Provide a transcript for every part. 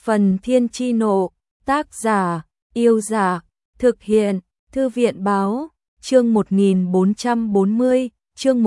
Phần Thiên Chi Nộ, tác giả, Yêu Giả, thực hiện, Thư viện báo, chương 1440, chương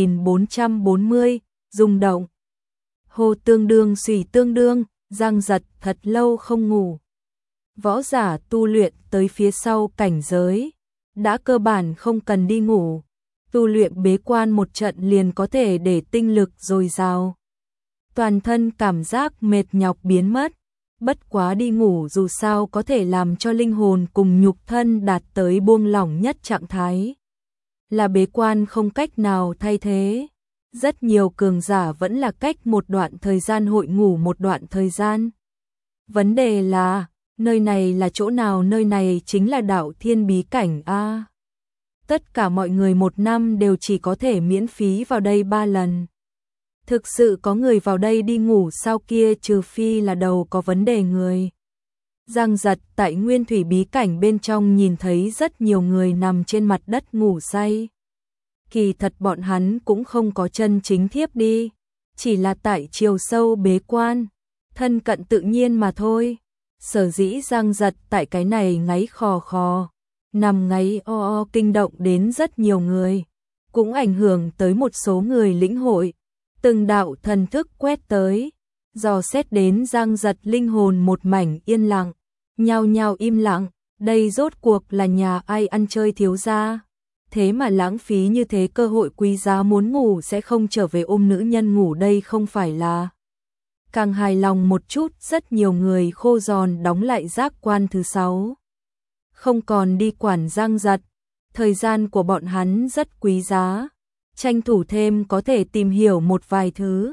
1440, rung động. Hồ tương đương xùy tương đương, Giang Giật thật lâu không ngủ. Võ giả tu luyện tới phía sau cảnh giới, đã cơ bản không cần đi ngủ. Tu luyện bế quan một trận liền có thể để tinh lực dồi dào. Toàn thân cảm giác mệt nhọc biến mất. Bất quá đi ngủ dù sao có thể làm cho linh hồn cùng nhục thân đạt tới buông lỏng nhất trạng thái. Là bế quan không cách nào thay thế. Rất nhiều cường giả vẫn là cách một đoạn thời gian hội ngủ một đoạn thời gian. Vấn đề là, nơi này là chỗ nào? Nơi này chính là Đạo Thiên bí cảnh a. Tất cả mọi người một năm đều chỉ có thể miễn phí vào đây 3 lần. Thực sự có người vào đây đi ngủ sao kia, trừ phi là đầu có vấn đề người. Giang Giật tại Nguyên Thủy bí cảnh bên trong nhìn thấy rất nhiều người nằm trên mặt đất ngủ say. Kỳ thật bọn hắn cũng không có chân chính thiếp đi, chỉ là tại chiều sâu bế quan, thân cận tự nhiên mà thôi. Sở dĩ Giang Giật tại cái này ngáy khò khò, nằm ngáy o kinh động đến rất nhiều người, cũng ảnh hưởng tới một số người lĩnh hội. Từng đạo thần thức quét tới, dò xét đến Giang Giật linh hồn một mảnh yên lặng, nhao nhao im lặng, đây rốt cuộc là nhà ai ăn chơi thiếu gia, thế mà lãng phí như thế cơ hội quý giá, muốn ngủ sẽ không trở về ôm nữ nhân ngủ, đây không phải là. Càng hài lòng một chút, rất nhiều người khô giòn đóng lại giác quan thứ 6. Không còn đi quản Giang Giật, thời gian của bọn hắn rất quý giá. Tranh thủ thêm có thể tìm hiểu một vài thứ.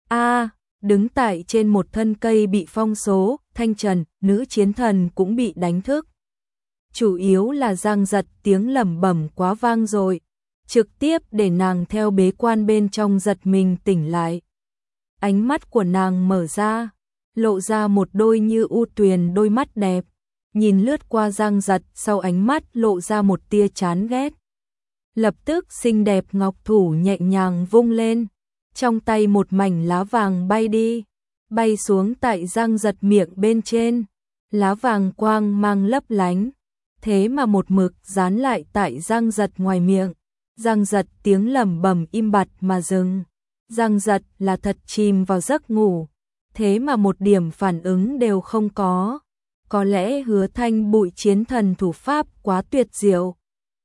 Đứng tại trên một thân cây bị phong số, Thanh Trần, nữ chiến thần cũng bị đánh thức. Chủ yếu là Giang Giật tiếng lẩm bẩm quá vang rồi, trực tiếp để nàng theo bế quan bên trong giật mình tỉnh lại. Ánh mắt của nàng mở ra, lộ ra một đôi như u tuyền đôi mắt đẹp, nhìn lướt qua Giang Giật, sau ánh mắt lộ ra một tia chán ghét. Lập tức xinh đẹp ngọc thủ nhẹ nhàng vung lên, trong tay một mảnh lá vàng bay đi, bay xuống tại Giang Giật miệng bên trên, lá vàng quang mang lấp lánh, thế mà một mực dán lại tại Giang Giật ngoài miệng. Giang Giật tiếng lẩm bẩm im bặt mà dừng. Giang Giật là thật chìm vào giấc ngủ, thế mà một điểm phản ứng đều không có. Có lẽ Hứa Thanh bụi chiến thần thủ pháp quá tuyệt diệu.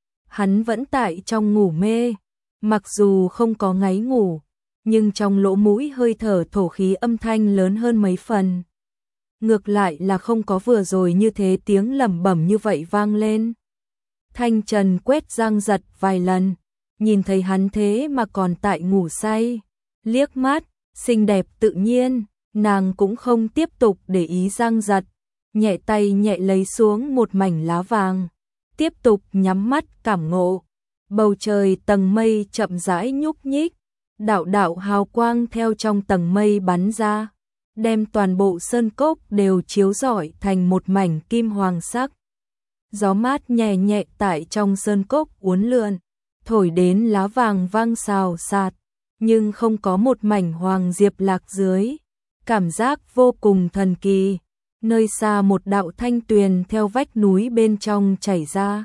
Hắn vẫn tại trong ngủ mê, mặc dù không có ngáy ngủ, nhưng trong lỗ mũi hơi thở thổ khí âm thanh lớn hơn mấy phần. Ngược lại là không có vừa rồi như thế tiếng lẩm bẩm như vậy vang lên. Thanh Trần quét Giang Giật vài lần, nhìn thấy hắn thế mà còn tại ngủ say, liếc mắt, xinh đẹp tự nhiên, nàng cũng không tiếp tục để ý Giang Giật, nhẹ tay nhẹ lấy xuống một mảnh lá vàng. Tiếp tục nhắm mắt cảm ngộ, bầu trời tầng mây chậm rãi nhúc nhích, đạo đạo hào quang theo trong tầng mây bắn ra, đem toàn bộ sơn cốc đều chiếu rọi thành một mảnh kim hoàng sắc. Gió mát nhẹ nhẹ tại trong sơn cốc uốn lượn, thổi đến lá vàng vang xào xạc, nhưng không có một mảnh hoàng diệp lạc dưới, cảm giác vô cùng thần kỳ. Nơi xa một đạo thanh tuyền theo vách núi bên trong chảy ra,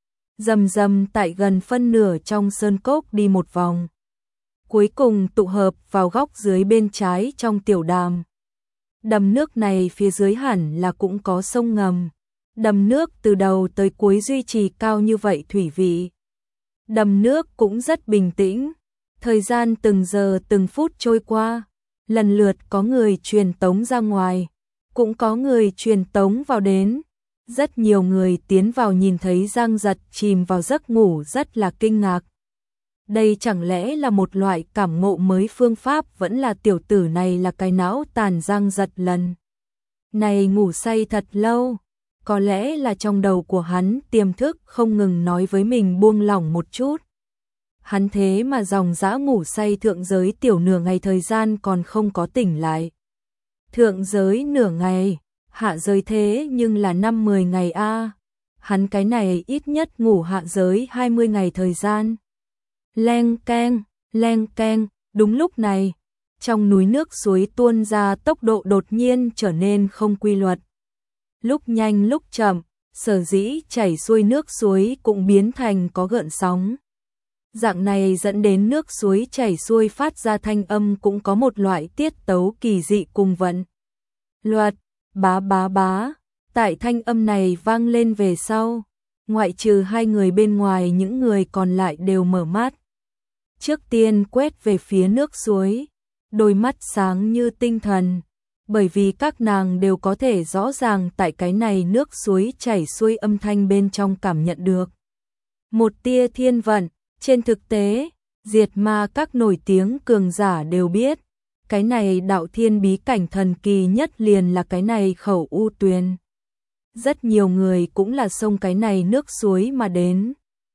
rầm rầm tại gần phân nửa trong sơn cốc đi một vòng, cuối cùng tụ hợp vào góc dưới bên trái trong tiểu đàm. Đầm nước này phía dưới hẳn là cũng có sông ngầm. Đầm nước từ đầu tới cuối duy trì cao như vậy thủy vị. Đầm nước cũng rất bình tĩnh, thời gian từng giờ từng phút trôi qua, lần lượt có người truyền tống ra ngoài, cũng có người truyền tống vào đến. Rất nhiều người tiến vào nhìn thấy Giang Giật chìm vào giấc ngủ rất là kinh ngạc. Đây chẳng lẽ là một loại cảm ngộ mới, phương pháp vẫn là tiểu tử này là cái não tàn. Giang Giật lần này ngủ say thật lâu, có lẽ là trong đầu của hắn tiềm thức không ngừng nói với mình buông lỏng một chút. Hắn thế mà dòng dã ngủ say thượng giới tiểu nửa ngày, thời gian còn không có tỉnh lại. Thượng giới nửa ngày, hạ giới thế nhưng là 5-10 ngày a. Hắn cái này ít nhất ngủ hạ giới 20 ngày thời gian. Leng keng, đúng lúc này, Trong núi nước suối tuôn ra tốc độ đột nhiên trở nên không quy luật. Lúc nhanh lúc chậm, sở dĩ chảy xuôi nước suối cũng biến thành có gợn sóng. Dạng này dẫn đến nước suối chảy xuôi phát ra thanh âm cũng có một loại tiết tấu kỳ dị cùng vận. Luật, bá bá bá, tại thanh âm này vang lên về sau, ngoại trừ hai người bên ngoài những người còn lại đều mở mắt. Trước tiên quét về phía nước suối, đôi mắt sáng như tinh thần, bởi vì các nàng đều có thể rõ ràng tại cái này nước suối chảy xuôi âm thanh bên trong cảm nhận được một tia thiên vận. Trên thực tế, diệt ma các nổi tiếng cường giả đều biết, cái này đạo thiên bí cảnh thần kỳ nhất liền là cái này khẩu u tuyền. Rất nhiều người cũng là xông cái này nước suối mà đến.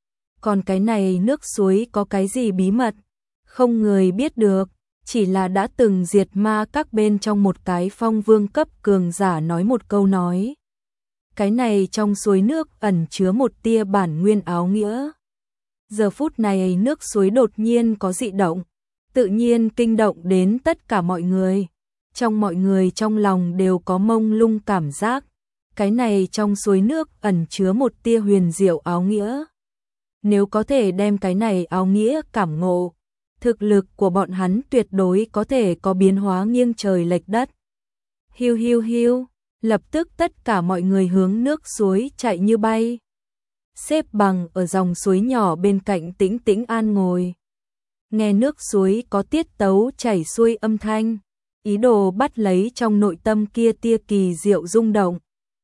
Còn cái này nước suối có cái gì bí mật, không người biết được, chỉ là đã từng diệt ma các bên trong một cái phong vương cấp cường giả nói một câu nói. Cái này trong suối nước ẩn chứa một tia bản nguyên áo nghĩa. Giờ phút này nước suối đột nhiên có dị động, tự nhiên kinh động đến tất cả mọi người. Trong mọi người trong lòng đều có mông lung cảm giác, cái này trong suối nước ẩn chứa một tia huyền diệu áo nghĩa. Nếu có thể đem cái này áo nghĩa cảm ngộ, thực lực của bọn hắn tuyệt đối có thể có biến hóa nghiêng trời lệch đất. Hiu hiu hiu, lập tức tất cả mọi người hướng nước suối chạy như bay. Xếp bằng ở dòng suối nhỏ bên cạnh tĩnh tĩnh an ngồi. Nghe nước suối có tiết tấu chảy xuôi âm thanh, ý đồ bắt lấy trong nội tâm kia tia kỳ diệu rung động.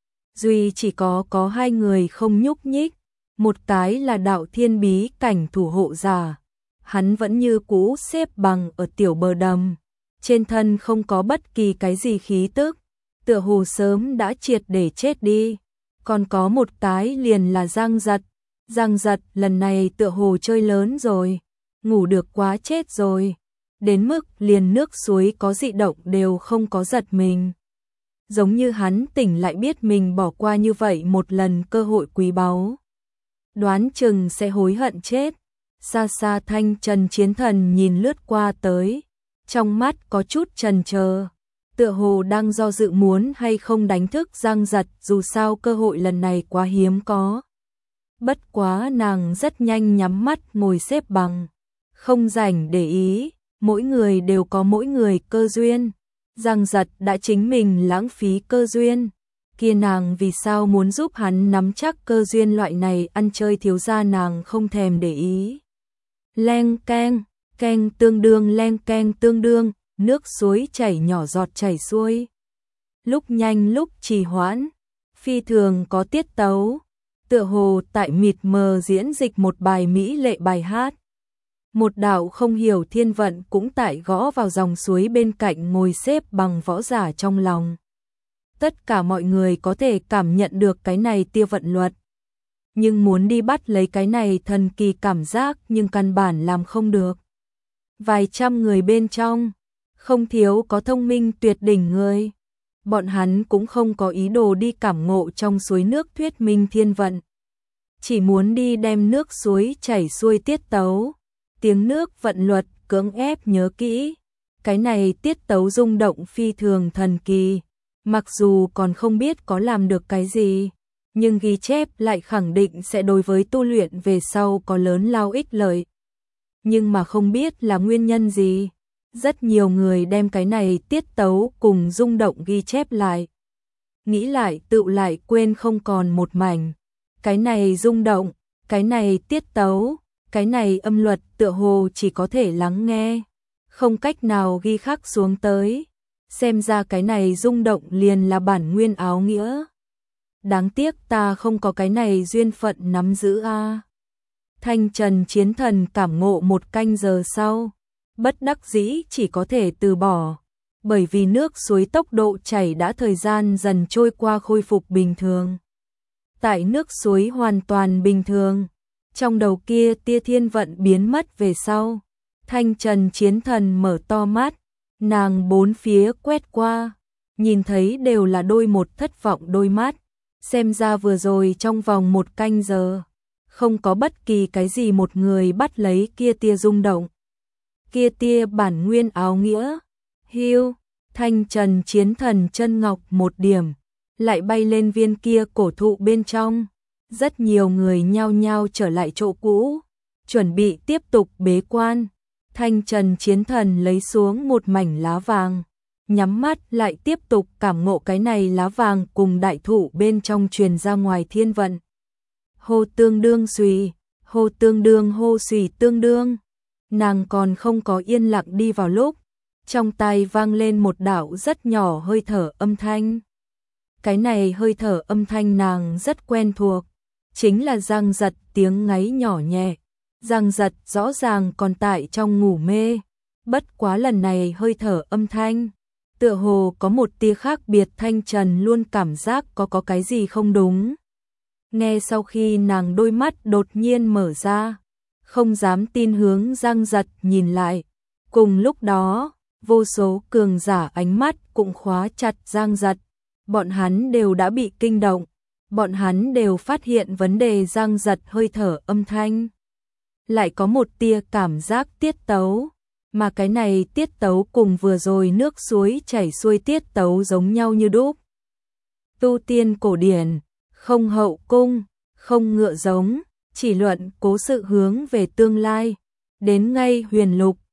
Duy chỉ có hai người không nhúc nhích, một cái là đạo thiên bí cảnh thủ hộ giả. Hắn vẫn như cũ xếp bằng ở tiểu bờ đầm, trên thân không có bất kỳ cái gì khí tức, tựa hồ sớm đã triệt để chết đi. Còn có một cái liền là Giang Giật lần này tựa hồ chơi lớn rồi, ngủ được quá chết rồi, đến mức liền nước suối có dị động đều không có giật mình. Giống như hắn tỉnh lại biết mình bỏ qua như vậy một lần cơ hội quý báu. Đoán chừng sẽ hối hận chết. Xa xa Thanh Trần Chiến Thần nhìn lướt qua tới, trong mắt có chút chần chờ, tựa hồ đang do dự muốn hay không đánh thức Giang Giật, dù sao cơ hội lần này quá hiếm có. Bất quá nàng rất nhanh nhắm mắt ngồi xếp bằng, không rảnh để ý, mỗi người đều có mỗi người cơ duyên. Giang Giật đã chính mình lãng phí cơ duyên, kia nàng vì sao muốn giúp hắn nắm chắc cơ duyên loại này ăn chơi thiếu gia nàng không thèm để ý. Leng keng, keng tương đương leng keng tương đương, nước suối chảy nhỏ giọt chảy xuôi. Lúc nhanh lúc trì hoãn, phi thường có tiết tấu, tựa hồ tại mịt mờ diễn dịch một bài mỹ lệ bài hát. Một đạo không hiểu thiên vận cũng tại gõ vào dòng suối bên cạnh ngồi xếp bằng võ giả trong lòng. Tất cả mọi người có thể cảm nhận được cái này tia vận luật. Nhưng muốn đi bắt lấy cái này thần kỳ cảm giác nhưng căn bản làm không được. Vài trăm người bên trong, không thiếu có thông minh tuyệt đỉnh người. Bọn hắn cũng không có ý đồ đi cảm ngộ trong suối nước thuyết minh thiên vận. Chỉ muốn đi đem nước suối chảy xuôi tiết tấu, tiếng nước vận luật cưỡng ép nhớ kỹ. Cái này tiết tấu rung động phi thường thần kỳ, mặc dù còn không biết có làm được cái gì, nhưng ghi chép lại khẳng định sẽ đối với tu luyện về sau có lớn lao ích lợi. Nhưng mà không biết là nguyên nhân gì, rất nhiều người đem cái này tiết tấu cùng rung động ghi chép lại. Nghĩ lại tựu lại quên không còn một mảnh. Cái này rung động, cái này tiết tấu, cái này âm luật tựa hồ chỉ có thể lắng nghe, không cách nào ghi khắc xuống tới. Xem ra cái này rung động liền là bản nguyên áo nghĩa. Đáng tiếc ta không có cái này duyên phận nắm giữ a. Thanh Trần Chiến Thần cảm ngộ một canh giờ sau, bất đắc dĩ chỉ có thể từ bỏ, bởi vì nước suối tốc độ chảy đã thời gian dần trôi qua khôi phục bình thường. Tại nước suối hoàn toàn bình thường, trong đầu kia tia thiên vận biến mất về sau, Thanh Trần Chiến Thần mở to mắt, nàng bốn phía quét qua, nhìn thấy đều là đôi một thất vọng đôi mắt. Xem ra vừa rồi trong vòng một canh giờ, không có bất kỳ cái gì một người bắt lấy kia tia rung động. Kia tia bản nguyên áo nghĩa, Hưu, Thanh Trần Chiến Thần chân ngọc một điểm, lại bay lên viên kia cổ thụ bên trong. Rất nhiều người nhao nhao trở lại chỗ cũ, chuẩn bị tiếp tục bế quan. Thanh Trần Chiến Thần lấy xuống một mảnh lá vàng, nhắm mắt lại tiếp tục cảm ngộ cái này lá vàng cùng đại thụ bên trong truyền ra ngoài thiên vận. Hô tương đương xùy, hô tương đương hô xùy tương đương. Nàng còn không có yên lặng đi vào lúc, trong tai vang lên một đạo rất nhỏ hơi thở âm thanh. Cái này hơi thở âm thanh nàng rất quen thuộc, chính là Giang Giật tiếng ngáy nhỏ nhẹ. Giang Giật rõ ràng còn tại trong ngủ mê, bất quá lần này hơi thở âm thanh, tựa hồ có một tia khác biệt. Thanh Trần luôn cảm giác có cái gì không đúng. Nghe sau khi nàng đôi mắt đột nhiên mở ra, không dám tin hướng Giang Giật nhìn lại. Cùng lúc đó, vô số cường giả ánh mắt cũng khóa chặt Giang Giật. Bọn hắn đều đã bị kinh động, bọn hắn đều phát hiện vấn đề. Giang Giật hơi thở âm thanh lại có một tia cảm giác tiết tấu, mà cái này tiết tấu cùng vừa rồi nước suối chảy xuôi tiết tấu giống nhau như đúc. Tu tiên cổ điển, không hậu cung, không ngựa giống, chỉ luận cố sự hướng về tương lai. Đến ngay huyền lục,